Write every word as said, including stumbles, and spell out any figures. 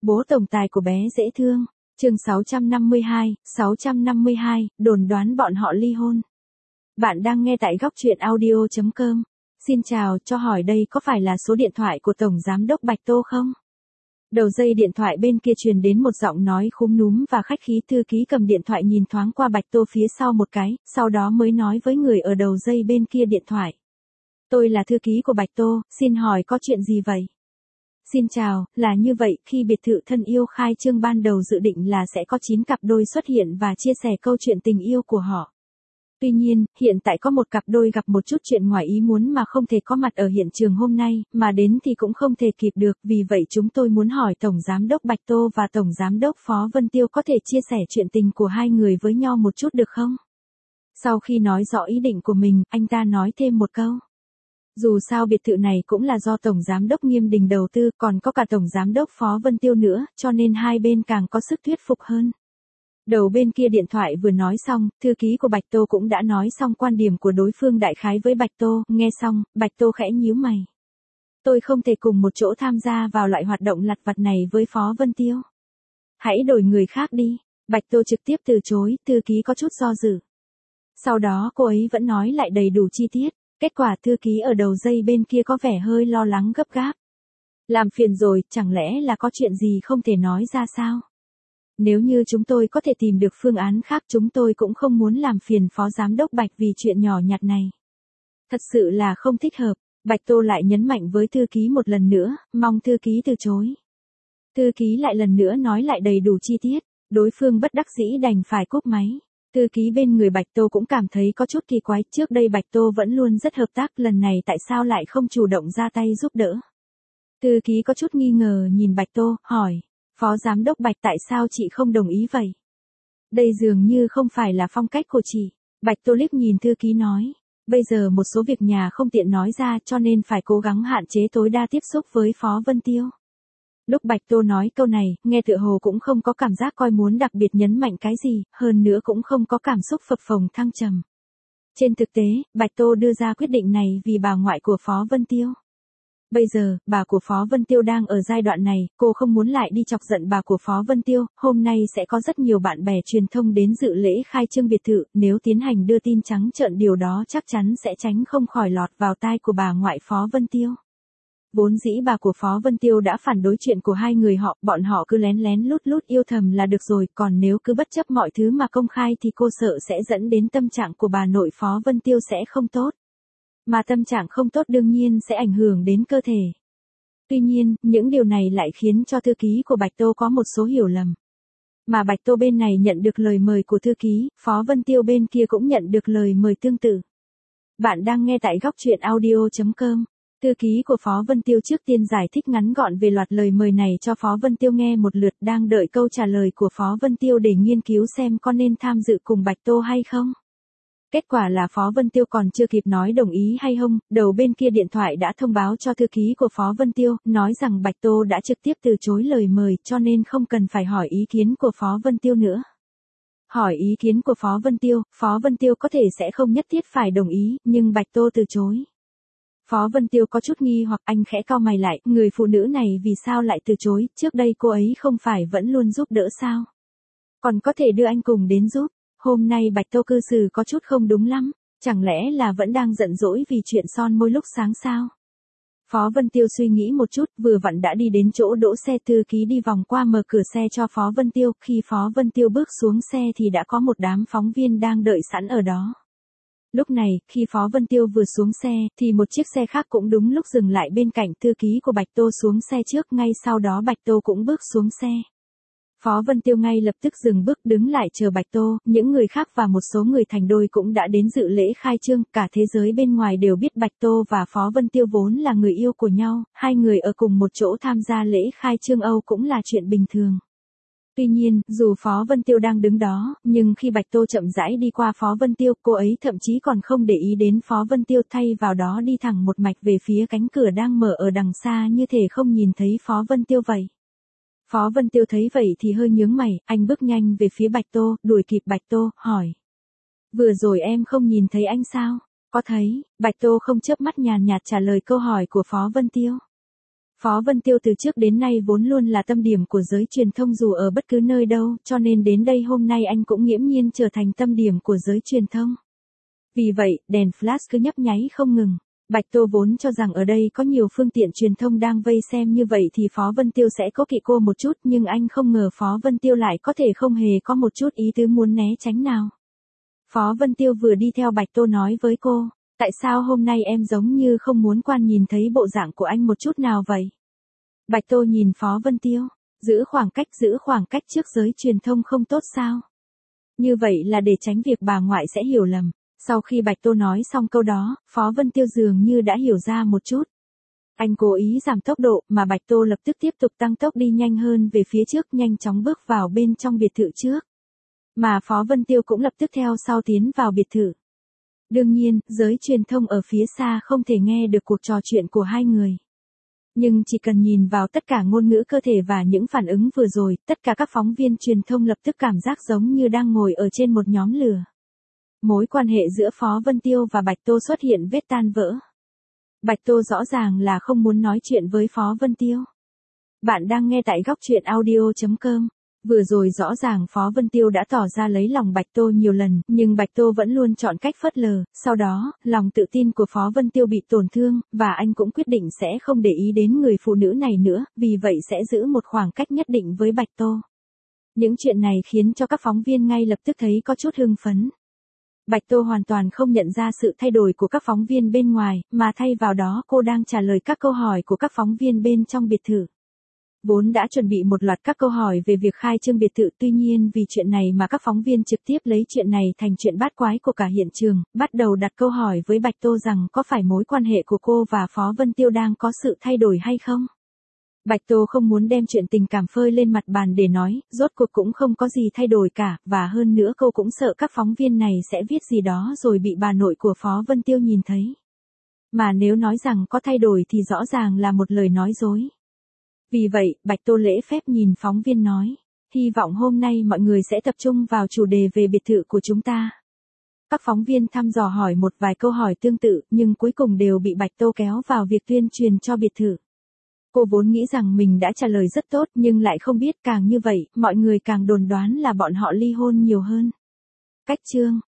Bố tổng tài của bé dễ thương. Chương sáu trăm năm mươi hai, sáu trăm năm mươi hai, đồn đoán bọn họ ly hôn. Bạn đang nghe tại góc truyện audio chấm com. Xin chào, cho hỏi đây có phải là số điện thoại của Tổng Giám đốc Bạch Tô không? Đầu dây điện thoại bên kia truyền đến một giọng nói khúm núm và khách khí. Thư ký cầm điện thoại nhìn thoáng qua Bạch Tô phía sau một cái, sau đó mới nói với người ở đầu dây bên kia điện thoại. Tôi là thư ký của Bạch Tô, xin hỏi có chuyện gì vậy? Xin chào, là như vậy, khi biệt thự thân yêu khai trương ban đầu dự định là sẽ có chín cặp đôi xuất hiện và chia sẻ câu chuyện tình yêu của họ. Tuy nhiên, hiện tại có một cặp đôi gặp một chút chuyện ngoài ý muốn mà không thể có mặt ở hiện trường hôm nay, mà đến thì cũng không thể kịp được, vì vậy chúng tôi muốn hỏi Tổng Giám đốc Bạch Tô và Tổng Giám đốc Phó Vân Tiêu có thể chia sẻ chuyện tình của hai người với nhau một chút được không? Sau khi nói rõ ý định của mình, anh ta nói thêm một câu. Dù sao biệt thự này cũng là do Tổng Giám đốc Nghiêm Đình đầu tư, còn có cả Tổng Giám đốc Phó Vân Tiêu nữa, cho nên hai bên càng có sức thuyết phục hơn. Đầu bên kia điện thoại vừa nói xong, thư ký của Bạch Tô cũng đã nói xong quan điểm của đối phương đại khái với Bạch Tô, nghe xong, Bạch Tô khẽ nhíu mày. Tôi không thể cùng một chỗ tham gia vào loại hoạt động lặt vặt này với Phó Vân Tiêu. Hãy đổi người khác đi. Bạch Tô trực tiếp từ chối, thư ký có chút do dự. Sau đó cô ấy vẫn nói lại đầy đủ chi tiết. Kết quả thư ký ở đầu dây bên kia có vẻ hơi lo lắng gấp gáp. Làm phiền rồi, chẳng lẽ là có chuyện gì không thể nói ra sao? Nếu như chúng tôi có thể tìm được phương án khác, chúng tôi cũng không muốn làm phiền Phó Giám đốc Bạch vì chuyện nhỏ nhặt này. Thật sự là không thích hợp. Bạch Tô lại nhấn mạnh với thư ký một lần nữa, mong thư ký từ chối. Thư ký lại lần nữa nói lại đầy đủ chi tiết, đối phương bất đắc dĩ đành phải cúp máy. Thư ký bên người Bạch Tô cũng cảm thấy có chút kỳ quái, trước đây Bạch Tô vẫn luôn rất hợp tác, lần này tại sao lại không chủ động ra tay giúp đỡ. Thư ký có chút nghi ngờ nhìn Bạch Tô, hỏi, Phó Giám đốc Bạch tại sao chị không đồng ý vậy? Đây dường như không phải là phong cách của chị. Bạch Tô liếc nhìn thư ký nói, bây giờ một số việc nhà không tiện nói ra cho nên phải cố gắng hạn chế tối đa tiếp xúc với Phó Vân Tiêu. Lúc Bạch Tô nói câu này, nghe tựa hồ cũng không có cảm giác coi muốn đặc biệt nhấn mạnh cái gì, hơn nữa cũng không có cảm xúc phập phồng thăng trầm. Trên thực tế, Bạch Tô đưa ra quyết định này vì bà ngoại của Phó Vân Tiêu. Bây giờ, bà của Phó Vân Tiêu đang ở giai đoạn này, cô không muốn lại đi chọc giận bà của Phó Vân Tiêu. Hôm nay sẽ có rất nhiều bạn bè truyền thông đến dự lễ khai trương biệt thự, nếu tiến hành đưa tin trắng trợn điều đó chắc chắn sẽ tránh không khỏi lọt vào tai của bà ngoại Phó Vân Tiêu. Vốn dĩ bà của Phó Vân Tiêu đã phản đối chuyện của hai người họ, bọn họ cứ lén lén lút lút yêu thầm là được rồi, còn nếu cứ bất chấp mọi thứ mà công khai thì cô sợ sẽ dẫn đến tâm trạng của bà nội Phó Vân Tiêu sẽ không tốt. Mà tâm trạng không tốt đương nhiên sẽ ảnh hưởng đến cơ thể. Tuy nhiên, những điều này lại khiến cho thư ký của Bạch Tô có một số hiểu lầm. Mà Bạch Tô bên này nhận được lời mời của thư ký, Phó Vân Tiêu bên kia cũng nhận được lời mời tương tự. Bạn đang nghe tại góc truyện audio chấm com. Thư ký của Phó Vân Tiêu trước tiên giải thích ngắn gọn về loạt lời mời này cho Phó Vân Tiêu nghe một lượt, đang đợi câu trả lời của Phó Vân Tiêu để nghiên cứu xem có nên tham dự cùng Bạch Tô hay không. Kết quả là Phó Vân Tiêu còn chưa kịp nói đồng ý hay không, đầu bên kia điện thoại đã thông báo cho thư ký của Phó Vân Tiêu, nói rằng Bạch Tô đã trực tiếp từ chối lời mời cho nên không cần phải hỏi ý kiến của Phó Vân Tiêu nữa. Hỏi ý kiến của Phó Vân Tiêu, Phó Vân Tiêu có thể sẽ không nhất thiết phải đồng ý, nhưng Bạch Tô từ chối. Phó Vân Tiêu có chút nghi hoặc, anh khẽ cau mày lại, người phụ nữ này vì sao lại từ chối, trước đây cô ấy không phải vẫn luôn giúp đỡ sao? Còn có thể đưa anh cùng đến giúp, hôm nay Bạch Tô cư xử có chút không đúng lắm, chẳng lẽ là vẫn đang giận dỗi vì chuyện son môi lúc sáng sao? Phó Vân Tiêu suy nghĩ một chút, vừa vặn đã đi đến chỗ đỗ xe, thư ký đi vòng qua mở cửa xe cho Phó Vân Tiêu, khi Phó Vân Tiêu bước xuống xe thì đã có một đám phóng viên đang đợi sẵn ở đó. Lúc này, khi Phó Vân Tiêu vừa xuống xe, thì một chiếc xe khác cũng đúng lúc dừng lại bên cạnh, thư ký của Bạch Tô xuống xe trước, ngay sau đó Bạch Tô cũng bước xuống xe. Phó Vân Tiêu ngay lập tức dừng bước đứng lại chờ Bạch Tô, những người khác và một số người thành đôi cũng đã đến dự lễ khai trương, cả thế giới bên ngoài đều biết Bạch Tô và Phó Vân Tiêu vốn là người yêu của nhau, hai người ở cùng một chỗ tham gia lễ khai trương Âu cũng là chuyện bình thường. Tuy nhiên, dù Phó Vân Tiêu đang đứng đó, nhưng khi Bạch Tô chậm rãi đi qua Phó Vân Tiêu, cô ấy thậm chí còn không để ý đến Phó Vân Tiêu, thay vào đó đi thẳng một mạch về phía cánh cửa đang mở ở đằng xa như thể không nhìn thấy Phó Vân Tiêu vậy. Phó Vân Tiêu thấy vậy thì hơi nhướng mày, anh bước nhanh về phía Bạch Tô, đuổi kịp Bạch Tô, hỏi. Vừa rồi em không nhìn thấy anh sao? Có thấy, Bạch Tô không chớp mắt nhàn nhạt trả lời câu hỏi của Phó Vân Tiêu. Phó Vân Tiêu từ trước đến nay vốn luôn là tâm điểm của giới truyền thông dù ở bất cứ nơi đâu, cho nên đến đây hôm nay anh cũng nghiễm nhiên trở thành tâm điểm của giới truyền thông. Vì vậy, đèn flash cứ nhấp nháy không ngừng. Bạch Tô vốn cho rằng ở đây có nhiều phương tiện truyền thông đang vây xem như vậy thì Phó Vân Tiêu sẽ có kỵ cô một chút, nhưng anh không ngờ Phó Vân Tiêu lại có thể không hề có một chút ý tứ muốn né tránh nào. Phó Vân Tiêu vừa đi theo Bạch Tô nói với cô, tại sao hôm nay em giống như không muốn quan nhìn thấy bộ dạng của anh một chút nào vậy? Bạch Tô nhìn Phó Vân Tiêu, giữ khoảng cách giữ khoảng cách trước giới truyền thông không tốt sao? Như vậy là để tránh việc bà ngoại sẽ hiểu lầm. Sau khi Bạch Tô nói xong câu đó, Phó Vân Tiêu dường như đã hiểu ra một chút. Anh cố ý giảm tốc độ mà Bạch Tô lập tức tiếp tục tăng tốc đi nhanh hơn về phía trước, nhanh chóng bước vào bên trong biệt thự trước. Mà Phó Vân Tiêu cũng lập tức theo sau tiến vào biệt thự. Đương nhiên, giới truyền thông ở phía xa không thể nghe được cuộc trò chuyện của hai người. Nhưng chỉ cần nhìn vào tất cả ngôn ngữ cơ thể và những phản ứng vừa rồi, tất cả các phóng viên truyền thông lập tức cảm giác giống như đang ngồi ở trên một nhóm lửa. Mối quan hệ giữa Phó Vân Tiêu và Bạch Tô xuất hiện vết tan vỡ. Bạch Tô rõ ràng là không muốn nói chuyện với Phó Vân Tiêu. Bạn đang nghe tại góc truyện audio chấm com. Vừa rồi rõ ràng Phó Vân Tiêu đã tỏ ra lấy lòng Bạch Tô nhiều lần, nhưng Bạch Tô vẫn luôn chọn cách phớt lờ. Sau đó, lòng tự tin của Phó Vân Tiêu bị tổn thương, và anh cũng quyết định sẽ không để ý đến người phụ nữ này nữa, vì vậy sẽ giữ một khoảng cách nhất định với Bạch Tô. Những chuyện này khiến cho các phóng viên ngay lập tức thấy có chút hưng phấn. Bạch Tô hoàn toàn không nhận ra sự thay đổi của các phóng viên bên ngoài, mà thay vào đó cô đang trả lời các câu hỏi của các phóng viên bên trong biệt thự. Vốn đã chuẩn bị một loạt các câu hỏi về việc khai trương biệt thự, tuy nhiên vì chuyện này mà các phóng viên trực tiếp lấy chuyện này thành chuyện bát quái của cả hiện trường, bắt đầu đặt câu hỏi với Bạch Tô rằng có phải mối quan hệ của cô và Phó Vân Tiêu đang có sự thay đổi hay không? Bạch Tô không muốn đem chuyện tình cảm phơi lên mặt bàn để nói, rốt cuộc cũng không có gì thay đổi cả, và hơn nữa cô cũng sợ các phóng viên này sẽ viết gì đó rồi bị bà nội của Phó Vân Tiêu nhìn thấy. Mà nếu nói rằng có thay đổi thì rõ ràng là một lời nói dối. Vì vậy, Bạch Tô lễ phép nhìn phóng viên nói, hy vọng hôm nay mọi người sẽ tập trung vào chủ đề về biệt thự của chúng ta. Các phóng viên thăm dò hỏi một vài câu hỏi tương tự, nhưng cuối cùng đều bị Bạch Tô kéo vào việc tuyên truyền cho biệt thự. Cô vốn nghĩ rằng mình đã trả lời rất tốt, nhưng lại không biết càng như vậy, mọi người càng đồn đoán là bọn họ ly hôn nhiều hơn. Cách chương